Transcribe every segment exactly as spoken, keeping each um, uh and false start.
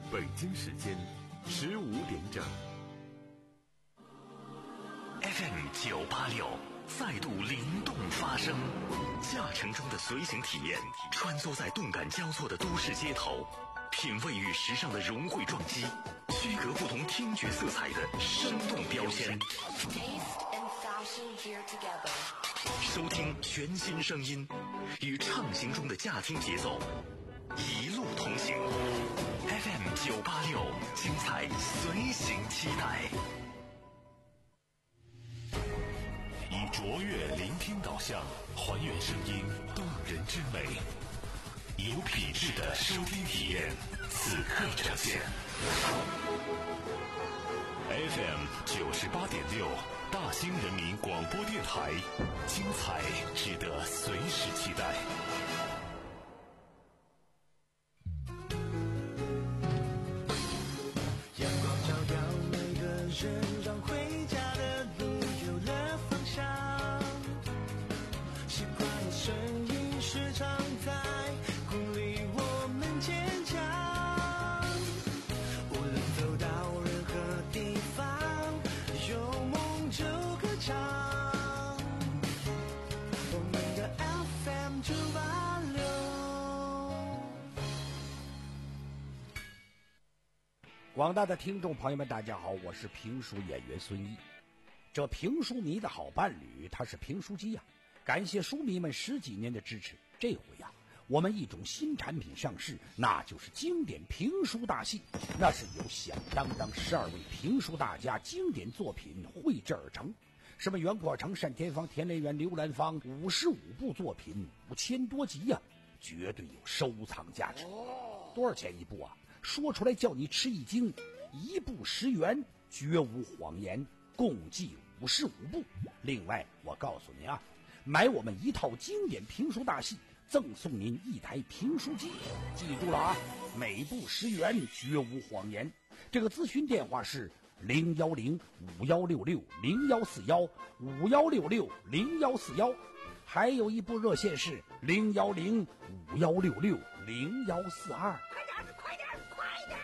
北京时间十五点整。 F M 九八六再度灵动发声，驾乘中的随行体验，穿梭在动感交错的都市街头，品味与时尚的融汇撞击，区隔不同听觉色彩的生动标签。收听全新声音，与畅行中的驾听节奏一路同行。F M 九八六，精彩随行期待。 以卓越聆听导向，还原声音动人之美，有品质的收听体验，此刻呈现。F M 九十八点六，大兴人民广播电台，精彩值得随时期待。 阳光照耀每个人，让回家的路有了方向。习惯的声音时常在鼓励我们坚强。无论走到任何地方，有梦就歌唱。我们的 F M 九八六。 广大的听众朋友们，大家好，我是评书演员孙一。这评书迷的好伴侣，他是评书机呀、啊。感谢书迷们十几年的支持，这回呀、啊，我们一种新产品上市，那就是经典评书大戏。那是由响当当十二位评书大家经典作品绘制而成，什么袁阔成、单田芳、田连元、刘兰芳，五十五部作品，五千多集呀、啊，绝对有收藏价值。多少钱一部啊？说出来叫你吃一惊，一部十元，绝无谎言，共计五十五部。另外，我告诉你啊，买我们一套经典评书大戏，赠送您一台评书机。记住了啊，每部十元，绝无谎言。这个咨询电话是零幺零五幺六六零幺四幺五幺六六零幺四幺，还有一部热线是零幺零五幺六六零幺四二。 快点，快点！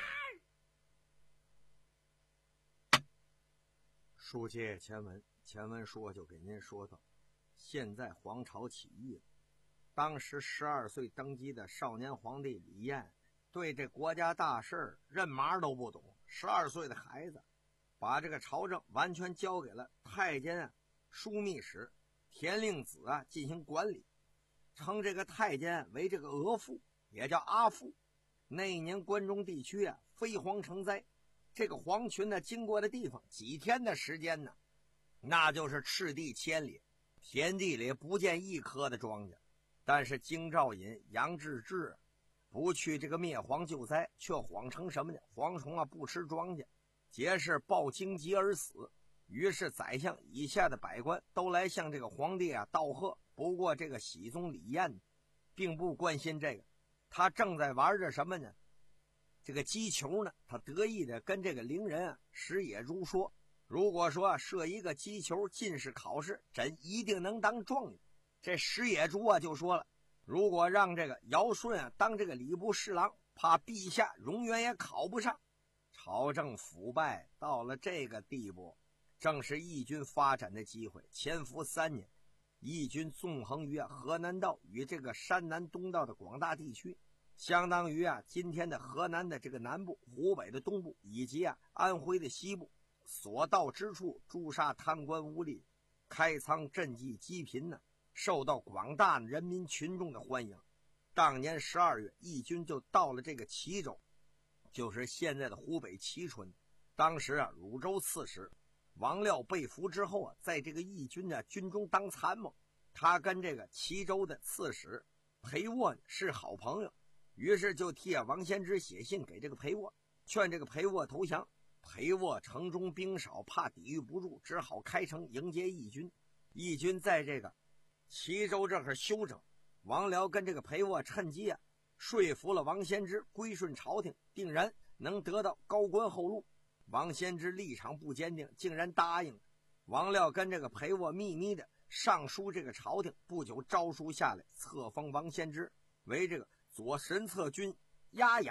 书接前文，前文说就给您说到，现在皇朝起义了。当时十二岁登基的少年皇帝李彦，对这国家大事任麻都不懂。十二岁的孩子，把这个朝政完全交给了太监啊、枢密使、田令子啊进行管理，称这个太监为这个额驸，也叫阿驸。那一年关中地区啊飞蝗成灾，这个蝗群呢经过的地方，几天的时间呢，那就是赤地千里，田地里不见一棵的庄稼。但是京兆尹杨志志不去这个灭蝗救灾，却谎称什么呢？蝗虫啊不吃庄稼，皆是抱荆棘而死。于是宰相以下的百官都来向这个皇帝啊道贺。不过这个熹宗李彦并不关心这个，他正在玩着什么呢？这个击球呢，他得意的跟这个伶人啊石野猪说，如果说、啊、射一个击球进士考试，朕一定能当状元。这石野猪啊就说了，如果让这个尧舜啊当这个礼部侍郎，怕陛下永远也考不上。朝政腐败到了这个地步，正是义军发展的机会。潜伏三年，义军纵横于啊河南道与这个山南东道的广大地区，相当于啊今天的河南的这个南部、湖北的东部以及啊安徽的西部，所到之处诛杀贪官污吏，开仓赈济积贫呢，受到广大人民群众的欢迎。当年十二月，义军就到了这个齐州，就是现在的湖北蕲春。当时啊汝州刺史王廖被俘之后啊，在这个义军的军中当参谋，他跟这个齐州的刺史裴沃是好朋友，于是就替啊王先知写信给这个裴沃，劝这个裴沃投降。裴沃城中兵少，怕抵御不住，只好开城迎接义军。义军在这个齐州这儿休整，王僚跟这个裴沃趁机啊说服了王先知归顺朝廷，定然能得到高官厚禄。王先知立场不坚定，竟然答应了。王廖跟这个裴沃秘密的上书这个朝廷，不久诏书下来，册封王先知为这个左神策军押押，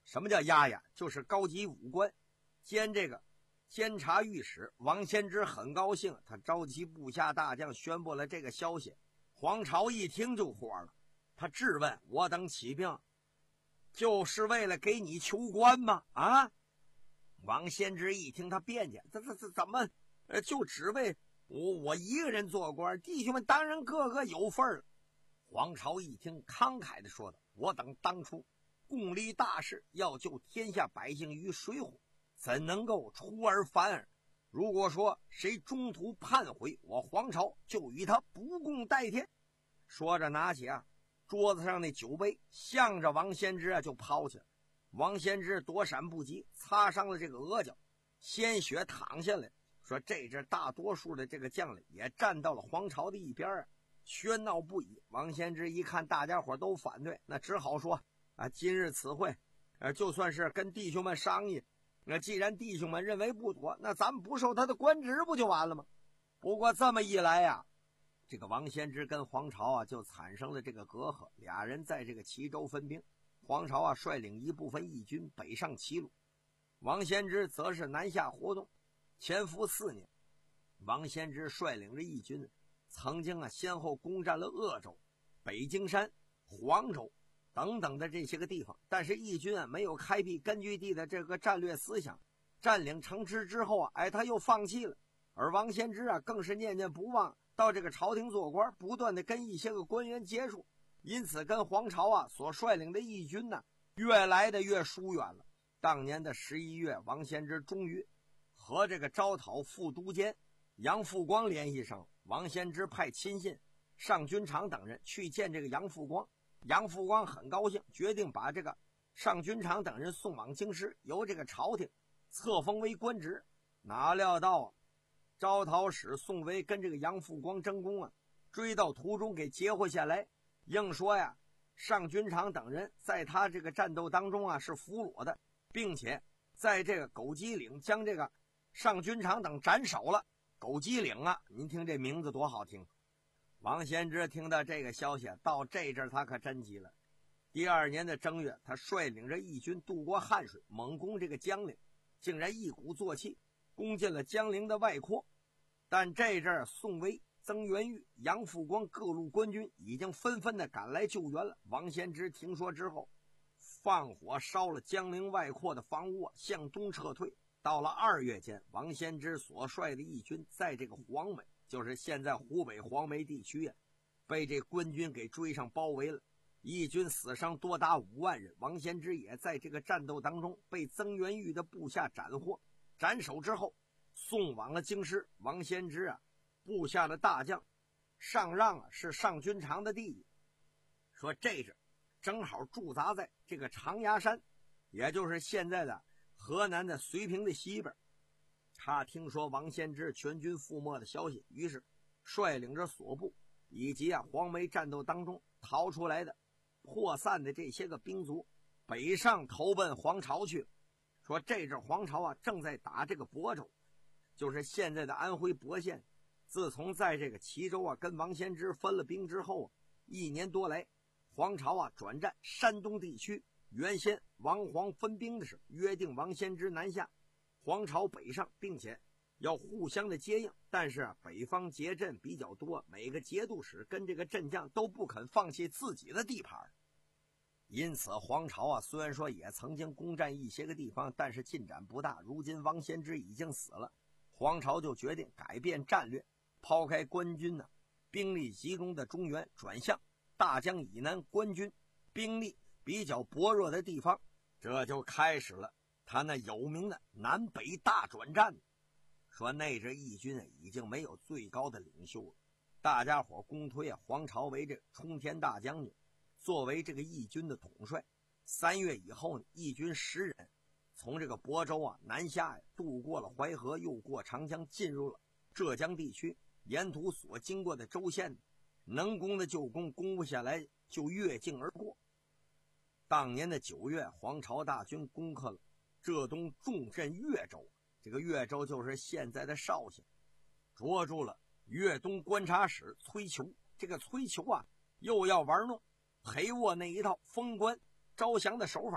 什么叫押押？就是高级武官，兼这个监察御史。王先知很高兴，他召集部下大将宣布了这个消息。黄巢一听就火了，他质问：我等起兵就是为了给你求官吗？啊！王先知一听，他辩解：这这这怎么呃就只为我我一个人做官？弟兄们当然个个有份儿。黄巢一听，慷慨地说道：我等当初共立大事，要救天下百姓于水火，怎能够出尔反尔？如果说谁中途叛悔，我黄巢就与他不共戴天。说着拿起啊桌子上那酒杯，向着王先知啊就抛起来。王先知躲闪不及，擦伤了这个额角，鲜血淌下来。说这支大多数的这个将领也站到了黄巢的一边啊，喧闹不已。王先知一看大家伙都反对，那只好说啊，今日此会，呃，就算是跟弟兄们商议，那既然弟兄们认为不妥，那咱们不受他的官职不就完了吗？不过这么一来呀，这个王先知跟黄巢啊就产生了这个隔阂，俩人在这个齐州分兵。黄巢啊率领一部分义军北上齐鲁，王先知则是南下活动，潜伏四年。王先知率领着义军，曾经啊先后攻占了鄂州、北京山、黄州等等的这些个地方，但是义军啊没有开辟根据地的这个战略思想，占领城池之后啊，哎他又放弃了。而王先知啊更是念念不忘，到这个朝廷做官，不断的跟一些个官员接触，因此跟黄巢啊所率领的义军呢越来的越疏远了。当年的十一月，王先知终于和这个招讨副都监杨复光联系上了。王先知派亲信上军长等人去见这个杨复光，杨复光很高兴，决定把这个上军长等人送往京师，由这个朝廷册封为官职。哪料到啊招讨使宋威跟这个杨复光争功啊，追到途中给截获下来，硬说呀上军长等人在他这个战斗当中啊是俘虏的，并且在这个狗鸡岭将这个上军长等斩首了。狗鸡岭啊，您听这名字多好听。王先知听到这个消息，到这阵他可真急了。第二年的正月，他率领着义军渡过汉水，猛攻这个江陵，竟然一鼓作气攻进了江陵的外廓。但这阵宋威、曾元玉、杨复光各路官军已经纷纷的赶来救援了。王先知听说之后，放火烧了江陵外廓的房屋，向东撤退。到了二月间，王先知所率的义军在这个黄梅，就是现在湖北黄梅地区啊，被这官军给追上包围了，义军死伤多达五万人。王先知也在这个战斗当中被曾元玉的部下斩获，斩首之后送往了京师。王先知啊部下的大将上让啊是上军长的弟弟，说这是正好驻扎在这个长崖山，也就是现在的河南的绥平的西边。他听说王先知全军覆没的消息，于是率领着所部以及啊黄梅战斗当中逃出来的破散的这些个兵卒北上投奔黄巢去。说这阵黄巢啊正在打这个亳州，就是现在的安徽亳县。自从在这个齐州啊跟王先知分了兵之后啊，一年多来黄巢啊转战山东地区。原先王黄分兵的时候约定王先知南下，黄巢北上，并且要互相的接应。但是啊北方结阵比较多，每个节度使跟这个阵将都不肯放弃自己的地盘，因此黄巢啊虽然说也曾经攻占一些个地方，但是进展不大。如今王先知已经死了，黄巢就决定改变战略，抛开官军呢、啊、兵力集中的中原，转向大江以南官军兵力比较薄弱的地方。这就开始了他那有名的南北大转战。说那支义军啊已经没有最高的领袖了，大家伙公推啊黄巢为这冲天大将军，作为这个义军的统帅。三月以后呢，义军十人从这个亳州啊南下呀，渡过了淮河，又过长江，进入了浙江地区。沿途所经过的州县，能攻的就攻，攻不下来就越境而过。当年的九月，黄巢大军攻克了浙东重镇越州，这个越州就是现在的绍兴，捉住了粤东观察使崔球。这个崔球啊又要玩弄裴沃那一套封官招降的手法，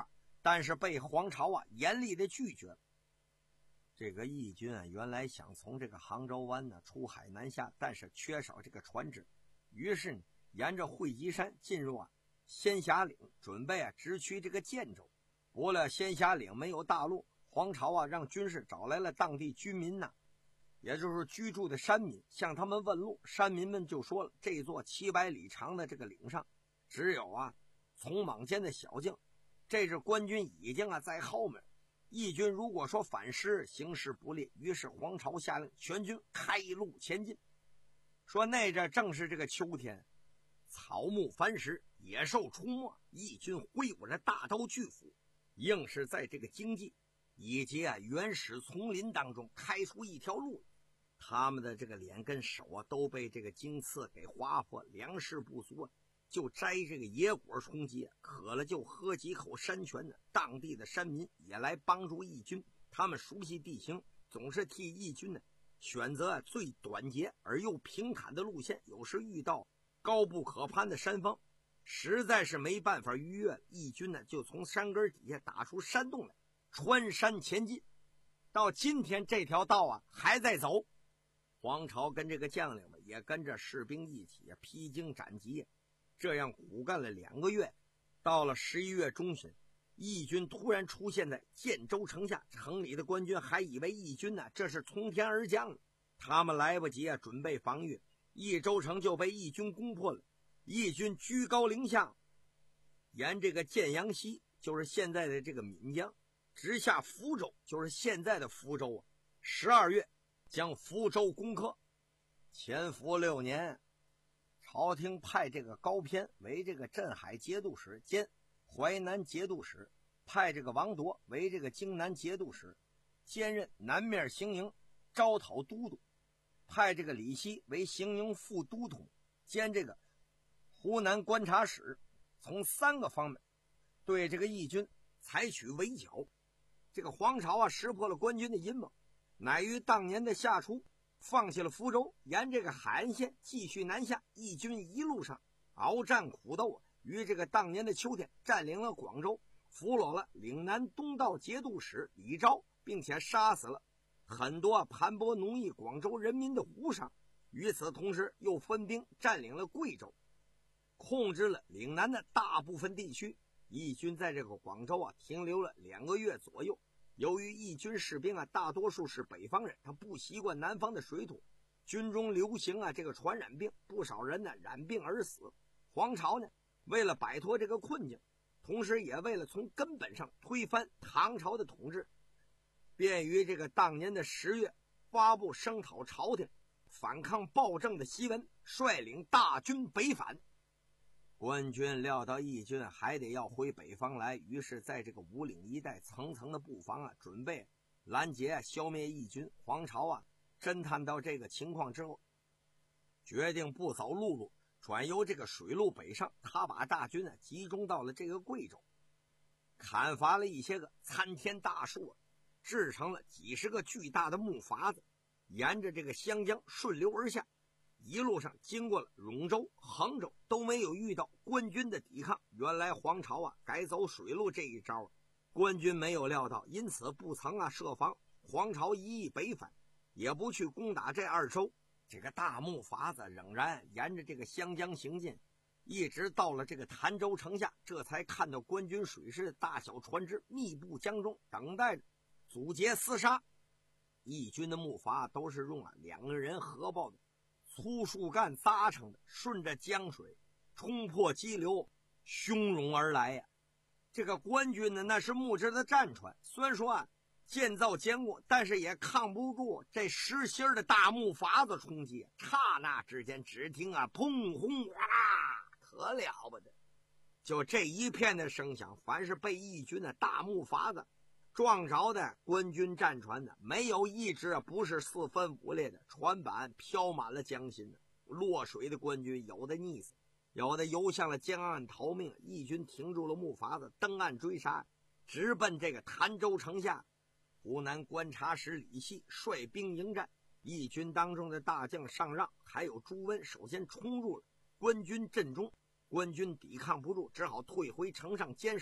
但是被黄巢啊严厉的拒绝了。这个义军啊原来想从这个杭州湾呢出海南下，但是缺少这个船只，于是呢沿着会稽山进入啊仙霞岭，准备啊直趋这个建州。不料仙霞岭没有大路，黄巢啊让军士找来了当地居民呐、啊，也就是居住的山民，向他们问路。山民们就说了，这座七百里长的这个岭上只有啊从莽间的小径，这支官军已经啊在后面，义军如果说反师，形势不利。于是黄巢下令全军开路前进。说那阵正是这个秋天，草木繁实，野兽出没，义军挥舞着大刀巨斧，硬是在这个荆棘以及啊原始丛林当中开出一条路。他们的这个脸跟手啊都被这个荆刺给划破，粮食不足啊，就摘这个野果充饥，渴了就喝几口山泉呢。当地的山民也来帮助义军，他们熟悉地形，总是替义军呢选择最短捷而又平坦的路线。有时遇到高不可攀的山峰，实在是没办法逾越，义军呢就从山根底下打出山洞来，穿山前进。到今天这条道啊还在走。黄巢跟这个将领们也跟着士兵一起披荆斩棘，这样苦干了两个月。到了十一月中旬，义军突然出现在建州城下，城里的官军还以为义军呢、啊、这是从天而降了，他们来不及啊准备防御，益州城就被义军攻破了。义军居高临下，沿这个建阳溪，就是现在的这个岷江，直下福州，就是现在的福州啊。十二月将福州攻克。乾伏六年，朝廷派这个高偏为这个镇海节度使兼淮南节度使，派这个王铎为这个荆南节度使，兼任南面行营招讨都督，派这个李希为行营副都统兼这个湖南观察使，从三个方面对这个义军采取围剿。这个黄巢啊识破了官军的阴谋，乃于当年的夏初放弃了福州，沿这个海岸线继续南下。义军一路上鏖战苦斗，于这个当年的秋天占领了广州，俘虏了岭南东道节度使李昭，并且杀死了很多盘剥奴役广州人民的胡商。与此同时又分兵占领了贵州，控制了岭南的大部分地区。义军在这个广州啊停留了两个月左右。由于义军士兵啊大多数是北方人，他不习惯南方的水土，军中流行啊这个传染病，不少人呢染病而死。黄巢呢为了摆脱这个困境，同时也为了从根本上推翻唐朝的统治，便于这个当年的十月发布声讨朝廷反抗暴政的檄文，率领大军北返。官军料到义军还得要回北方来，于是在这个五岭一带层层的布防啊，准备拦截啊消灭义军。黄巢啊侦探到这个情况之后，决定不走陆路，转由这个水路北上。他把大军啊集中到了这个贵州，砍伐了一些个参天大树啊，制成了几十个巨大的木筏子，沿着这个湘江顺流而下。一路上经过了永州、衡州，都没有遇到官军的抵抗。原来黄巢啊改走水路这一招，官军没有料到，因此不曾啊设防。黄巢一意北返，也不去攻打这二州。这个大木筏子仍然沿着这个湘江行进，一直到了这个潭州城下，这才看到官军水师的大小船只密布江中，等待着阻截厮杀。义军的木筏都是用了两个人合抱的粗树干扎成的，顺着江水冲破激流，汹涌而来呀、啊。这个官军呢，那是木质的战船，虽然说啊建造坚固，但是也抗不住这实心的大木筏子冲击。刹那之间，只听啊砰轰哇啦，可了不得！就这一片的声响，凡是被义军的大木筏子撞着的官军战船的，没有一只不是四分五裂的，船板飘满了江心的。落水的官军有的溺死，有的游向了江岸逃命。义军停住了木筏子，登岸追杀，直奔这个潭州城下。湖南观察使李希率兵迎战，义军当中的大将上让还有朱温首先冲入了官军阵中，官军抵抗不住，只好退回城上坚守。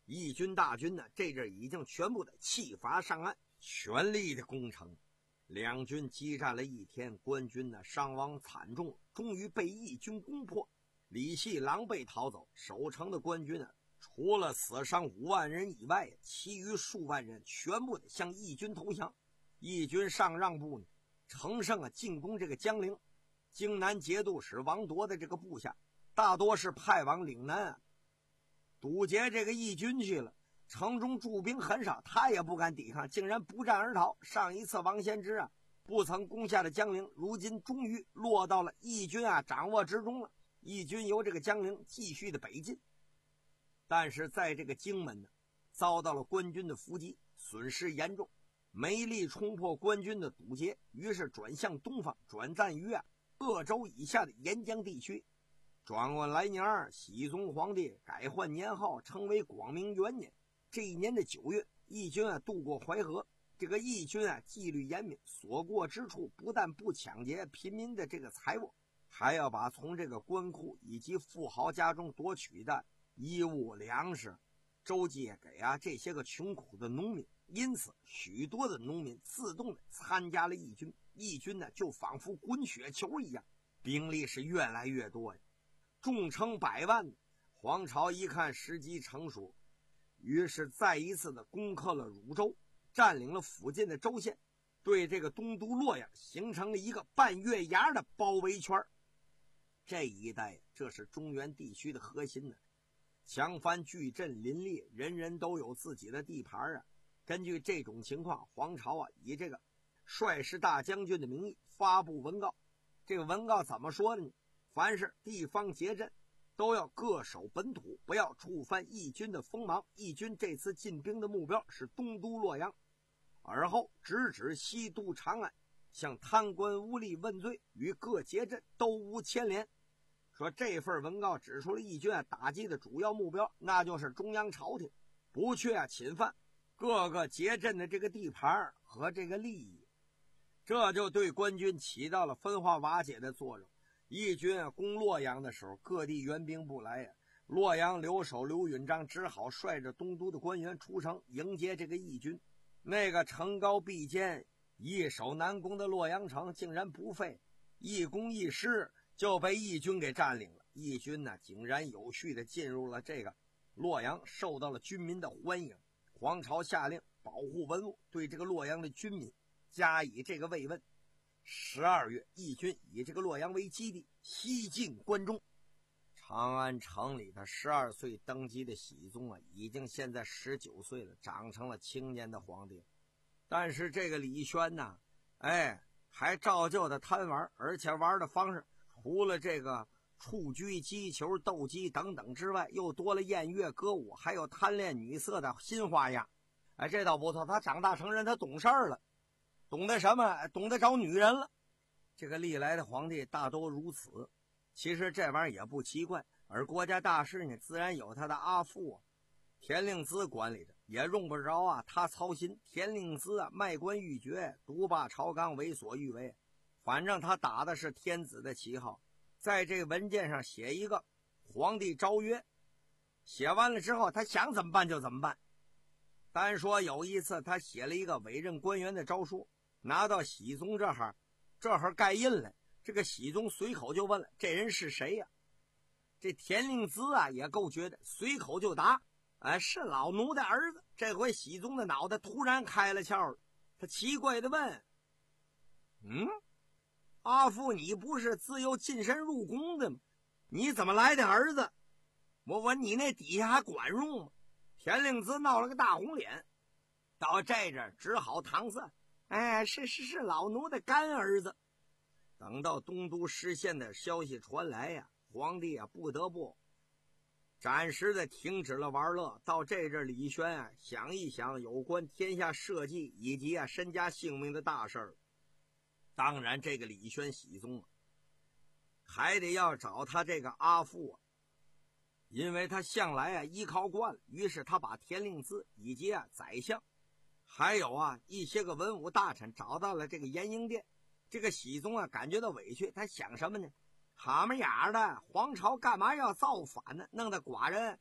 义军大军呢，这阵已经全部的弃筏上岸，全力的攻城。两军激战了一天，官军呢伤亡惨重，终于被义军攻破。李系狼狈逃走，守城的官军呢，除了死伤五万人以外，其余数万人全部的向义军投降。义军上让部呢，乘胜啊进攻这个江陵。荆南节度使王铎的这个部下，大多是派往岭南啊堵截这个义军去了。城中驻兵很少，他也不敢抵抗，竟然不战而逃。上一次王先知啊不曾攻下的江陵，如今终于落到了义军啊掌握之中了。义军由这个江陵继续的北进，但是在这个荆门呢，遭到了官军的伏击，损失严重，没力冲破官军的堵截，于是转向东方，转战于啊鄂州以下的沿江地区。转过来年，熹宗皇帝改换年号，称为广明元年。这一年的九月，义军啊渡过淮河。这个义军啊纪律严明，所过之处不但不抢劫平民的这个财物，还要把从这个官库以及富豪家中夺取的衣物粮食周济给啊这些个穷苦的农民。因此许多的农民自动的参加了义军，义军呢就仿佛滚雪球一样，兵力是越来越多呀，众称百万。黄巢一看时机成熟，于是再一次的攻克了汝州，占领了附近的州县，对这个东都洛阳形成了一个半月牙的包围圈。这一带这是中原地区的核心呢，强藩巨镇林立，人人都有自己的地盘啊。根据这种情况，黄巢啊以这个帅师大将军的名义发布文告。这个文告怎么说的呢？凡是地方结镇都要各守本土，不要触犯义军的锋芒。义军这次进兵的目标是东都洛阳，而后直指西都长安，向贪官污吏问罪，与各结镇都无牵连。说这份文告指出了义军啊打击的主要目标，那就是中央朝廷，不去啊侵犯各个结镇的这个地盘和这个利益，这就对官军起到了分化瓦解的作用。义军啊攻洛阳的时候，各地援兵不来呀，洛阳留守刘允章只好率着东都的官员出城迎接这个义军。那个城高壁坚、易守难攻的洛阳城，竟然不费一攻一失就被义军给占领了。义军呢，井然有序地进入了这个洛阳，受到了军民的欢迎。黄巢下令保护文物，对这个洛阳的军民加以这个慰问。十二月，义军以这个洛阳为基地，西进关中。长安城里的十二岁登基的熹宗啊，已经现在十九岁了，长成了青年的皇帝。但是这个李轩呢，哎，还照旧的贪玩，而且玩的方式除了这个蹴鞠、击球、斗鸡等等之外，又多了宴乐歌舞，还有贪恋女色的新花样。哎，这倒不错，他长大成人，他懂事儿了，懂得什么？懂得找女人了。这个历来的皇帝大都如此，其实这玩意儿也不奇怪。而国家大事呢，自然有他的阿父啊，田令孜管理着，也用不着啊他操心。田令孜啊，卖官鬻爵，独霸朝纲，为所欲为。反正他打的是天子的旗号，在这个文件上写一个皇帝诏曰，写完了之后他想怎么办就怎么办。单说有一次他写了一个委任官员的诏书，拿到熹宗这哈，这哈盖印了。这个熹宗随口就问了，这人是谁呀、啊？这田令孜啊也够绝的，随口就答，哎，是老奴的儿子。这回熹宗的脑袋突然开了窍了，他奇怪的问，嗯，阿父，你不是自幼进身入宫的吗？你怎么来的儿子？我问你那底下还管用吗？田令孜闹了个大红脸，到这阵只好搪塞，哎，是是是老奴的干儿子。等到东都失陷的消息传来呀，皇帝啊不得不暂时的停止了玩乐。到这阵李轩啊想一想有关天下社稷以及啊身家性命的大事儿。当然这个李轩熹宗啊还得要找他这个阿父啊，因为他向来啊依靠惯了，于是他把田令孜以及啊宰相还有啊一些个文武大臣找到了这个延英殿。这个熹宗啊感觉到委屈，他想什么呢？蛤蟆眼的皇朝干嘛要造反呢？弄得寡人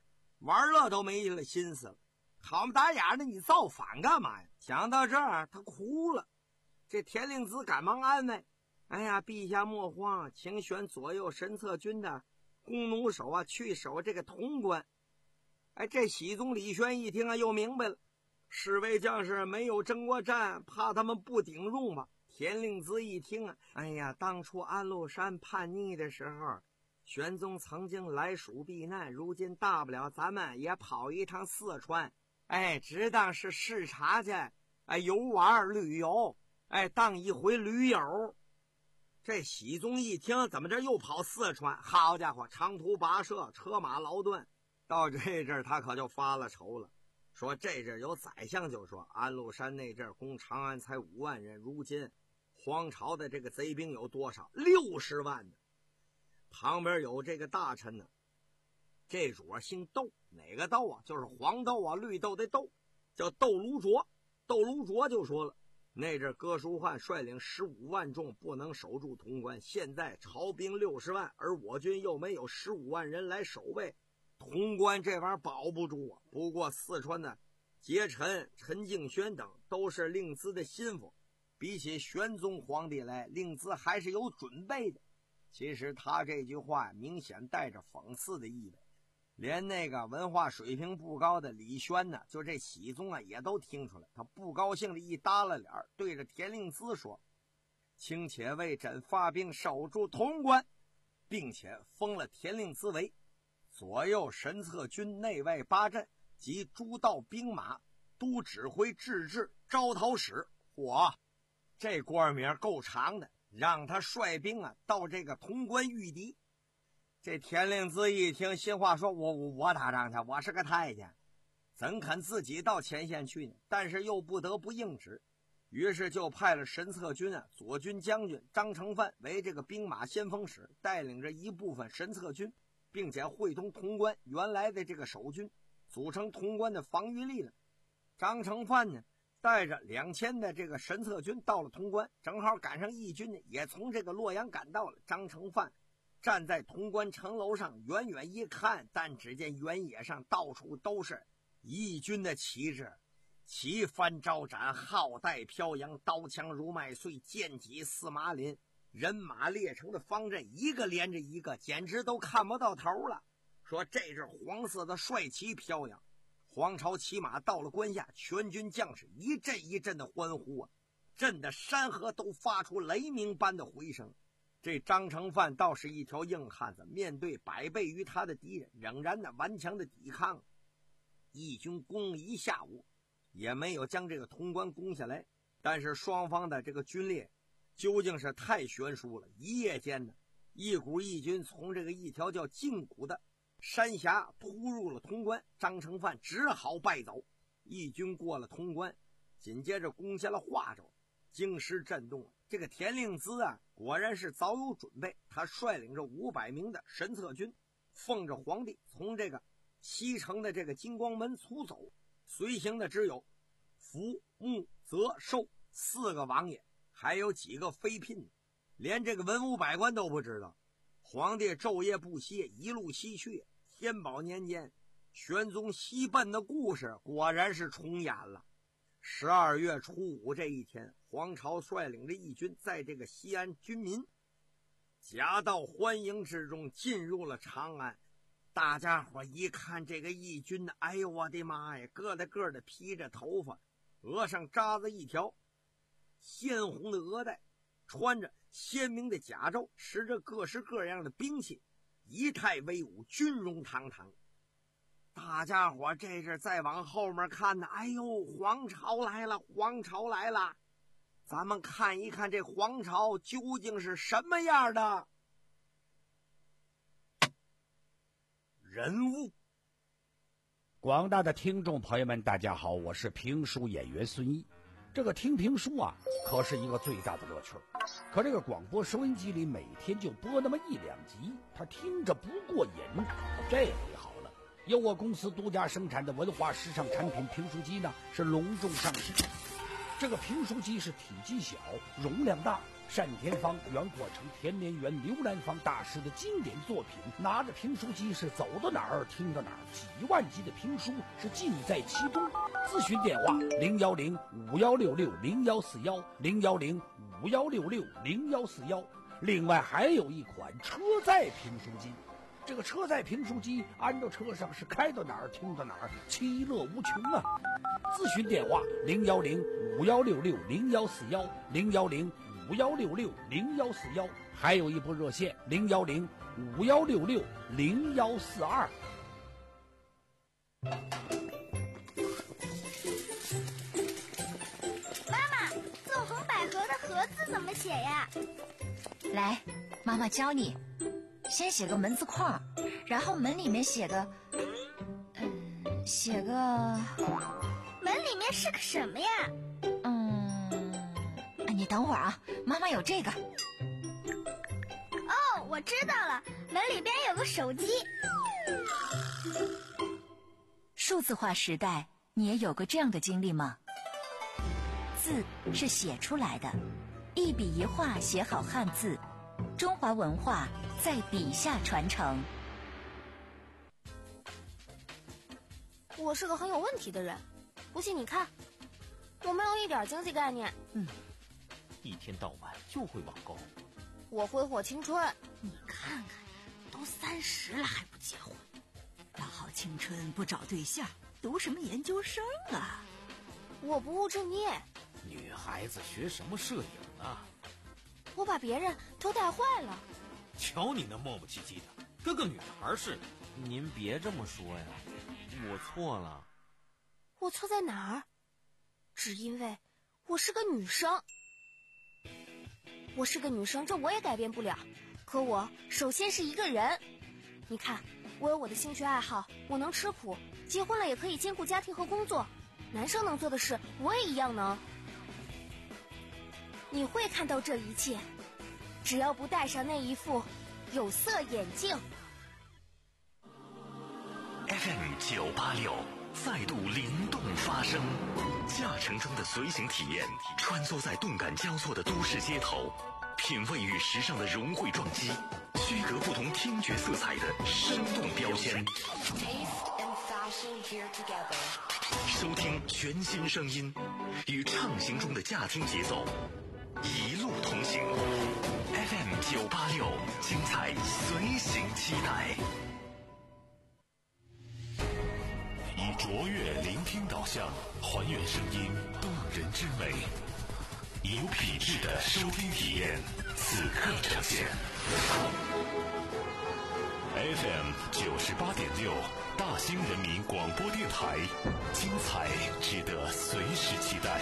玩乐都没了心思了，好么打眼的你造反干嘛呀？想到这儿他哭了。这田令孜赶忙安慰，哎呀，陛下莫慌，请选左右神策军的弓弩手啊去守这个潼关。哎，这喜宗李轩一听啊又明白了，侍卫将士没有征过战，怕他们不顶用吧。田令孜一听啊，哎呀，当初安禄山叛逆的时候，玄宗曾经来蜀避难，如今大不了咱们也跑一趟四川，哎，只当是视察去，哎，游玩旅游，哎，当一回驴友。这喜宗一听，怎么这又跑四川？好家伙，长途跋涉，车马劳顿，到这阵他可就发了愁了。说这阵有宰相就说，安禄山那阵攻长安才五万人，如今皇朝的这个贼兵有多少？六十万呢。旁边有这个大臣呢，这主姓窦，哪个窦啊？就是黄豆啊，绿豆的豆，叫窦卢卓。窦卢卓就说了，那阵哥舒翰率领十五万众不能守住潼关，现在朝兵六十万，而我军又没有十五万人来守卫，潼关这玩意儿保不住啊。不过四川的节臣陈敬轩等都是令孜的心腹，比起玄宗皇帝来，令孜还是有准备的。其实他这句话明显带着讽刺的意味，连那个文化水平不高的李轩呢，就这喜宗啊也都听出来，他不高兴的一耷拉脸，对着田令孜说，卿且为朕发兵守住潼关，并且封了田令孜为左右神策军内外八镇及诸道兵马都指挥制置招讨使。嚯，这官名够长的，让他率兵啊到这个潼关御敌。这田令孜一听，心话说，我我我打仗去，我是个太监，怎肯自己到前线去呢？但是又不得不应旨，于是就派了神策军啊左军将军张承范为这个兵马先锋使，带领着一部分神策军，并且会同潼关原来的这个守军，组成潼关的防御力量。张承范呢带着两千的这个神策军到了潼关，正好赶上义军呢也从这个洛阳赶到了。张承范站在潼关城楼上，远远一看，但只见原野上到处都是义军的旗帜，旗帆招展，号带飘扬，刀枪如麦穗，剑戟似马林，人马列成的方阵一个连着一个，简直都看不到头了。说这是黄色的帅旗飘扬，皇朝骑马到了关下，全军将士一阵一阵的欢呼啊，震得山河都发出雷鸣般的回声。这张承范倒是一条硬汉子，面对百倍于他的敌人，仍然的顽强的抵抗。义军攻一下午也没有将这个潼关攻下来，但是双方的这个军列究竟是太悬殊了。一夜间呢，一股义军从这个一条叫晋谷的山峡突入了潼关，张承范只好败走。义军过了潼关，紧接着攻下了华州，京师震动。这个田令孜啊，果然是早有准备，他率领着五百名的神策军，奉着皇帝从这个西城的这个金光门出走，随行的只有福、穆、泽、寿四个王爷，还有几个妃嫔，连这个文武百官都不知道。皇帝昼夜不歇，一路西去。天宝年间，玄宗西奔的故事果然是重演了。十二月初五这一天，皇朝率领着义军在这个西安军民夹道欢迎之中进入了长安。大家伙一看这个义军，哎呦我的妈呀，个的个的披着头发，额上扎着一条鲜红的额带，穿着鲜明的甲胄，持着各式各样的兵器，仪态威武，军容堂堂。大家伙这是再往后面看呢，哎呦，皇朝来了，皇朝来了！咱们看一看这皇朝究竟是什么样的人物。 广大的听众朋友们，大家好，我是评书演员孙一。这个听评书啊，可是一个最大的乐趣。可这个广播收音机里每天就播那么一两集，他听着不过瘾。这回好了，由我公司独家生产的文化时尚产品评书机呢，是隆重上市。 这个评书机是体积小，容量大。单田芳、袁阔成、田连元、刘兰芳大师的经典作品，拿着评书机是走到哪儿听到哪儿，几万集的评书是尽在其中。咨询电话零幺零五幺六六零幺四幺零幺零五幺六六零幺四幺。另外还有一款车载评书机，这个车载评书机安到车上是开到哪儿听到哪儿，其乐无穷啊！咨询电话零幺零五幺六六零幺四幺零幺零五幺六六零幺四幺，还有一部热线零幺零五幺六六零幺四二。 妈妈，纵横捭阖的阖字怎么写呀？ 来，妈妈教你。先写个门字框，然后门里面写个，嗯，写个。 门里面是个什么呀？ 嗯，你等会儿啊，妈妈有这个。 哦，我知道了，门里边有个手机。 数字化时代，你也有过这样的经历吗？字是写出来的，一笔一画写好汉字，中华文化在笔下传承。 我是个很有问题的人，不信你看，我没有一点经济概念。 嗯，一天到晚就会网购。 我挥霍青春。 你看看，都三十了还不结婚，大好青春不找对象，读什么研究生啊？ 我不务正业。 女孩子学什么摄影啊？ 我把别人都带坏了。 瞧你那磨磨唧唧的，跟个女孩似的。 您别这么说呀，我错了。 我错在哪儿？只因为我是个女生。我是个女生，这我也改变不了。可我首先是一个人。你看，我有我的兴趣爱好，我能吃苦，结婚了也可以兼顾家庭和工作。男生能做的事，我也一样能。你会看到这一切，只要不戴上那一副有色眼镜。 F M 九八六再度灵动发声，驾乘中的随行体验，穿梭在动感交错的都市街头，品味与时尚的融汇撞击，区隔不同听觉色彩的生动标签。收听全新声音，与畅行中的驾听节奏，一路同行。F M 九八六，精彩随行期待。 以卓越聆听导向，还原声音动人之美，有品质的收听体验，此刻呈现。F M 九十八点六，大兴人民广播电台，精彩值得随时期待。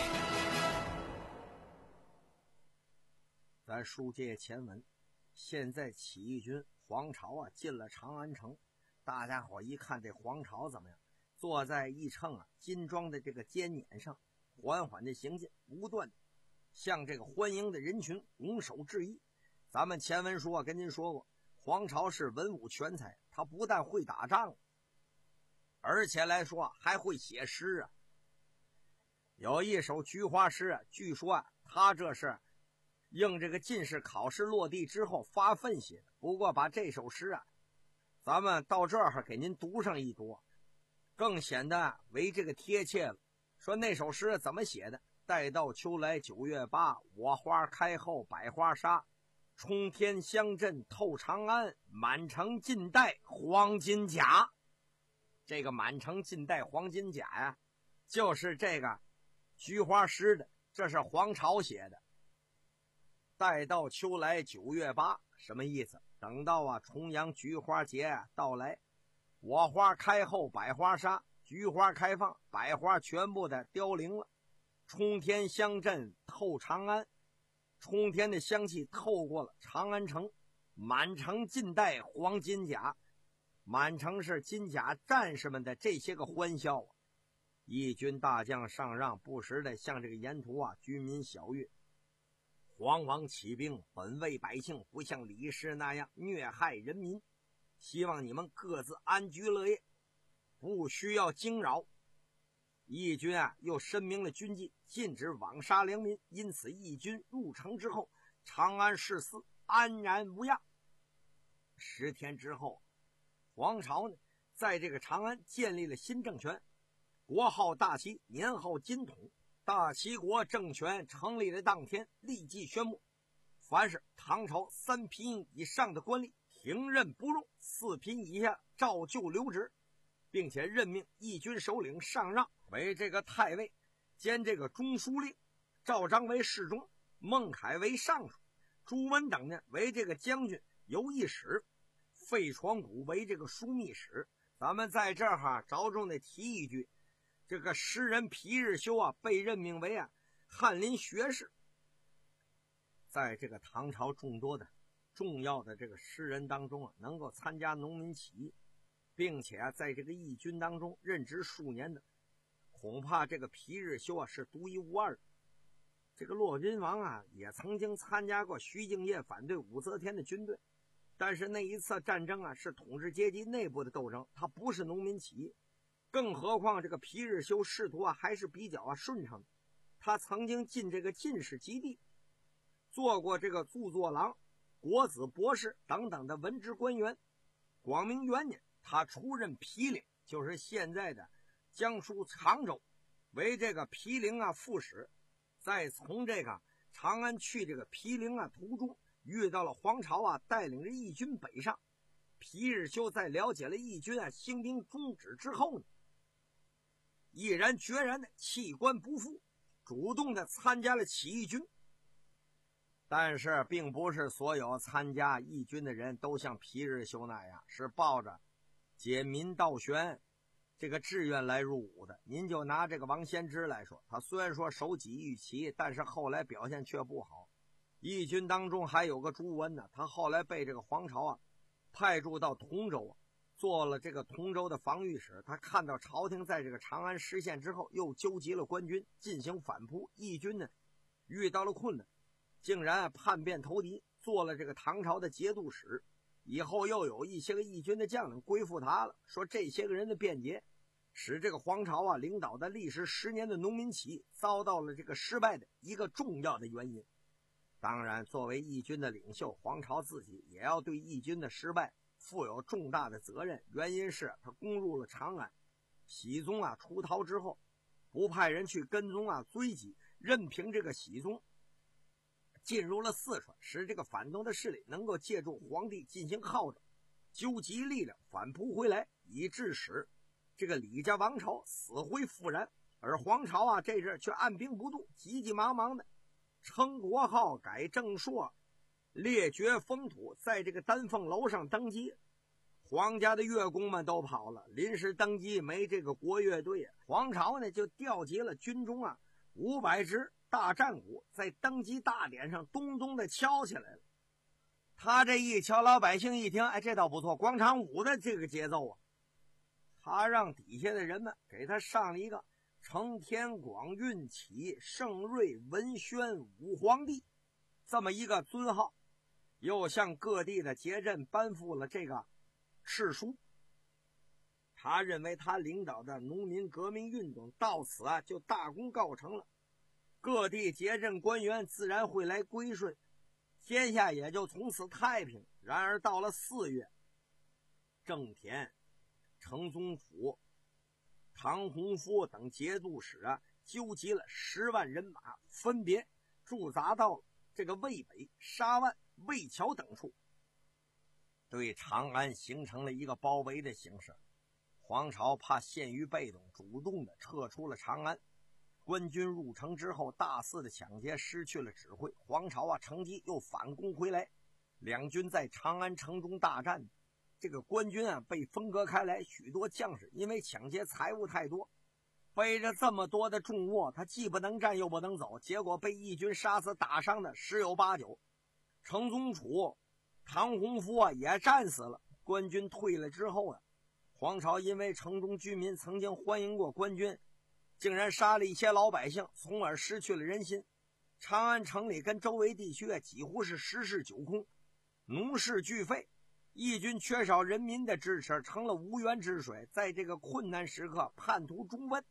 咱书接前文，现在起义军黄巢啊进了长安城，大家伙一看这黄巢怎么样？坐在一乘啊金装的这个尖辇上，缓缓的行进，不断的向这个欢迎的人群拱手致意。咱们前文书啊跟您说过，黄巢是文武全才，他不但会打仗，而且来说还会写诗啊。有一首菊花诗啊，据说啊他这是应这个进士考试落地之后发奋写的。不过把这首诗啊，咱们到这儿给您读上一读，更显得为这个贴切了。说那首诗怎么写的？待到秋来九月八，我花开后百花杀，冲天香阵透长安，满城尽带黄金甲。这个满城尽带黄金甲呀，就是这个菊花诗的，这是黄巢写的。待到秋来九月八，什么意思？等到啊重阳菊花节到来，我花开后百花杀，菊花开放，百花全部的凋零了。冲天香阵透长安，冲天的香气透过了长安城，满城尽带黄金甲，满城是金甲战士们的这些个欢笑啊！义军大将上让不时的向这个沿途啊居民小谕：皇王起兵本为百姓，不像李氏那样虐害人民，希望你们各自安居乐业，不需要惊扰。 义军啊又申明了军纪，禁止枉杀良民，因此义军入城之后，长安市肆安然无恙。十天之后，黄巢呢在这个长安建立了新政权，国号大齐，年号金统。大齐国政权成立的当天，立即宣布，凡是唐朝三品以上的官吏停任不用，四品以下照旧留职，并且任命义军首领上让为这个太尉，兼这个中书令，赵章为侍中，孟凯为尚书，朱温等呢为这个将军游议使，费传古为这个枢密使。咱们在这儿哈着重的提一句，这个诗人皮日休啊被任命为啊翰林学士。在这个唐朝众多的重要的这个诗人当中啊，能够参加农民起义，并且啊在这个义军当中任职数年的，恐怕这个皮日休啊是独一无二的。这个骆宾王啊也曾经参加过徐敬业反对武则天的军队，但是那一次战争啊是统治阶级内部的斗争，它不是农民起义。更何况这个皮日休仕途啊还是比较啊顺畅的，他曾经进这个进士及第，做过这个著作郎、国子博士等等的文职官员。广明元年，他出任毗陵，就是现在的江苏常州，为这个毗陵啊副使。在从这个长安去这个毗陵啊途中，遇到了黄巢啊带领着义军北上。皮日休在了解了义军啊兴兵终止之后呢，毅然决然的弃官不复，主动的参加了起义军。但是并不是所有参加义军的人都像皮日休那样是抱着解民道玄这个志愿来入伍的。您就拿这个王先知来说，他虽然说手几玉旗，但是后来表现却不好。义军当中还有个朱温呢，他后来被这个黄巢啊派驻到同州啊，做了这个同州的防御使。他看到朝廷在这个长安失陷之后，又纠集了官军进行反扑，义军呢遇到了困难，竟然叛变投敌，做了这个唐朝的节度使。以后又有一些个义军的将领归附他了，说这些个人的变节使这个黄巢啊领导的历时十年的农民起义遭到了这个失败的一个重要的原因。当然作为义军的领袖，黄巢自己也要对义军的失败负有重大的责任。原因是他攻入了长安，喜宗啊出逃之后，不派人去跟踪啊追击，任凭这个喜宗进入了四川，使这个反动的势力能够借助皇帝进行号召，纠集力量反扑回来，以致使这个李家王朝死灰复燃。而黄巢啊这阵却按兵不动，急急忙忙的称国号，改正朔，列爵封土，在这个丹凤楼上登基。皇家的乐工们都跑了，临时登基没这个国乐队啊。黄巢呢就调集了军中啊五百支大战鼓，在登基大典上咚咚的敲起来了。他这一敲，老百姓一听，哎，这倒不错，广场舞的这个节奏啊。他让底下的人们给他上了一个承天广运起圣瑞文宣武皇帝这么一个尊号，又向各地的节镇颁布了这个敕书。他认为他领导的农民革命运动到此啊就大功告成了，各地节镇官员自然会来归顺，天下也就从此太平。然而到了四月，郑田、程宗甫、唐洪夫等节度使啊纠集了十万人马，分别驻扎到了这个渭北、沙湾、渭桥等处，对长安形成了一个包围的形势。黄巢怕陷于被动，主动的撤出了长安。官军入城之后，大肆的抢劫，失去了指挥。黄巢啊乘机又反攻回来，两军在长安城中大战。这个官军啊被分割开来，许多将士因为抢劫财物太多，背着这么多的重物，他既不能战又不能走，结果被义军杀死打伤的十有八九。程宗楚、唐洪夫啊也战死了。官军退了之后啊，黄巢因为城中居民曾经欢迎过官军，竟然杀了一些老百姓，从而失去了人心。长安城里跟周围地区啊几乎是十室九空，农事俱废，义军缺少人民的支持，成了无源之水。在这个困难时刻叛徒朱温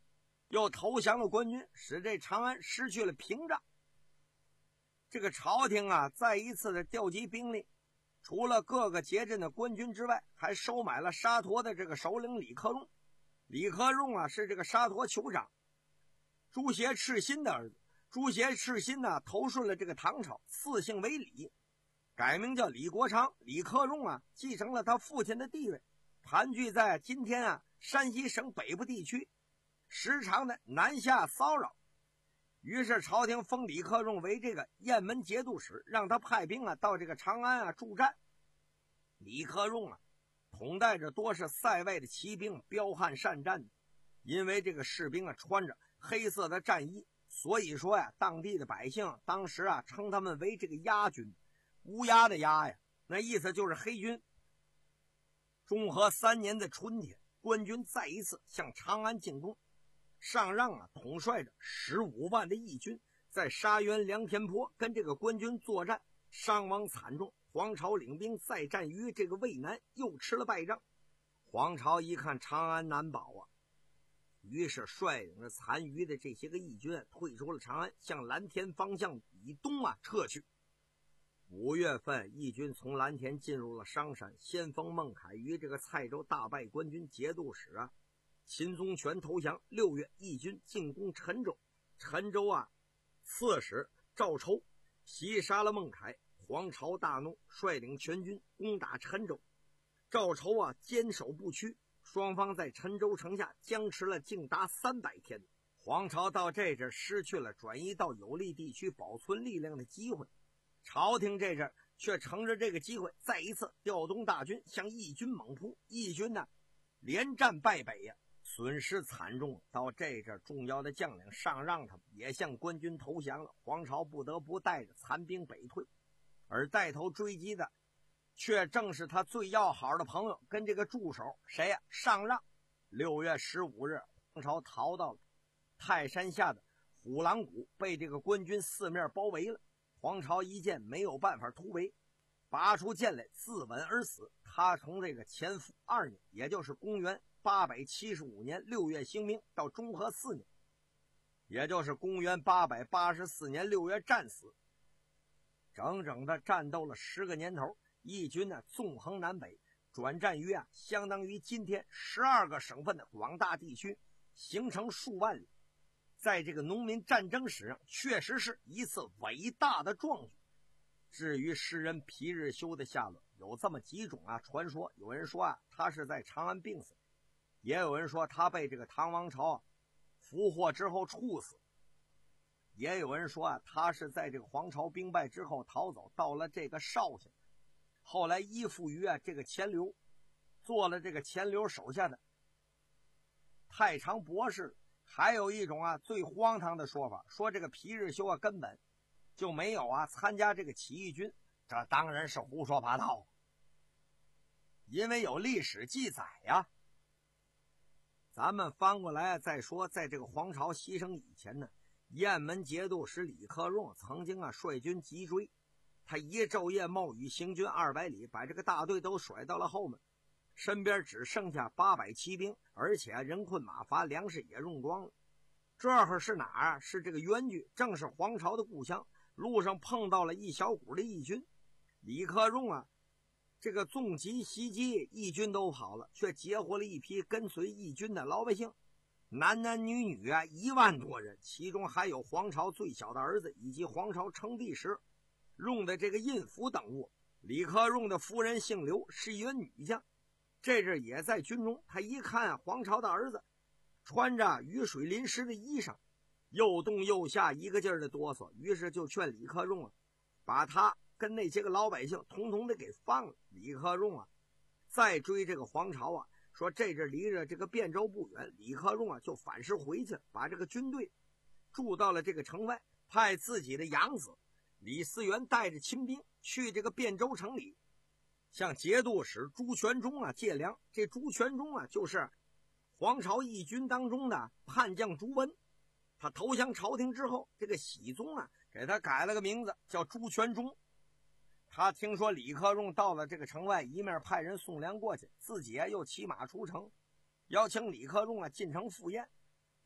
又投降了官军，使这长安失去了屏障。这个朝廷啊，再一次的调集兵力，除了各个结阵的官军之外，还收买了沙陀的这个首领李克用。李克用啊，是这个沙陀酋长朱邪赤心的儿子。朱邪赤心呢，投顺了这个唐朝，赐姓为李，改名叫李国昌。李克用啊，继承了他父亲的地位，盘踞在今天啊山西省北部地区，时常的南下骚扰。于是朝廷封李克用为这个雁门节度使，让他派兵啊到这个长安啊助战。李克用啊统带着多是塞外的骑兵，彪悍善战。因为这个士兵啊穿着黑色的战衣，所以说呀，当地的百姓当时啊称他们为这个鸦军，乌鸦的鸦呀，那意思就是黑军。中和三年的春天，官军再一次向长安进攻。上让啊统帅着十五万的义军，在沙原梁天坡跟这个官军作战，伤亡惨重。黄巢领兵再战于这个渭南，又吃了败仗。黄巢一看长安难保啊，于是率领着残余的这些个义军退出了长安，向蓝田方向以东啊撤去。五月份，义军从蓝田进入了商山，先锋孟凯于这个蔡州大败官军节度使啊秦宗权投降。六月，义军进攻陈州，陈州啊刺史赵抽袭杀了孟凯。黄巢大怒，率领全军攻打陈州。赵抽啊坚守不屈，双方在陈州城下僵持了竟达三百天。黄巢到这阵失去了转移到有利地区保存力量的机会，朝廷这阵却乘着这个机会，再一次调动大军向义军猛扑。义军呢连战败北呀，损失惨重。到这阵重要的将领上让他们也向官军投降了，黄巢不得不带着残兵北退。而带头追击的却正是他最要好的朋友跟这个助手谁呀、啊、上让。六月十五日，黄巢逃到了泰山下的虎狼谷，被这个官军四面包围了。黄巢一见没有办法突围，拔出剑来自刎而死。他从这个乾伏二年，也就是公元八百七十五年六月兴兵，到中和四年，也就是公元八百八十四年六月战死。整整的战斗了十个年头，义军呢纵横南北，转战于啊相当于今天十二个省份的广大地区，形成数万里。在这个农民战争史上，确实是一次伟大的壮举。至于诗人皮日休的下落，有这么几种啊传说。有人说啊他是在长安病死，也有人说他被这个唐王朝啊俘获之后处死，也有人说啊他是在这个黄巢兵败之后逃走，到了这个绍兴，后来依附于啊这个钱镠，做了这个钱镠手下的太常博士。还有一种啊最荒唐的说法，说这个皮日休啊根本就没有啊参加这个起义军，这当然是胡说八道，因为有历史记载呀。咱们翻过来再说，在这个黄巢牺牲以前呢，雁门节度使李克用曾经啊率军急追，他一昼夜冒雨行军二百里，把这个大队都甩到了后面，身边只剩下八百骑兵，而且人困马乏，粮食也用光了。这会儿是哪儿啊？是这个原居，正是黄巢的故乡。路上碰到了一小股的义军，李克用啊这个纵骑袭击，义军都跑了，却截获了一批跟随义军的老百姓，男男女女啊一万多人，其中还有黄巢最小的儿子以及黄巢称帝时用的这个印符等物。李克用的夫人姓刘，是一员女将，这阵也在军中。他一看黄巢的儿子穿着雨水淋湿的衣裳，又冻又吓，一个劲儿的哆嗦，于是就劝李克用啊把他跟那些个老百姓统统的给放了。李克用啊再追这个黄巢啊，说这阵离着这个汴州不远，李克用啊就反师回去，把这个军队驻到了这个城外，派自己的养子李嗣源带着亲兵去这个汴州城里向节度使朱全忠啊借粮。这朱全忠啊就是黄巢义军当中的叛将朱温，他投降朝廷之后，这个喜宗啊给他改了个名字叫朱全忠。他听说李克用到了这个城外，一面派人送粮过去，自己啊又骑马出城，邀请李克用啊进城赴宴。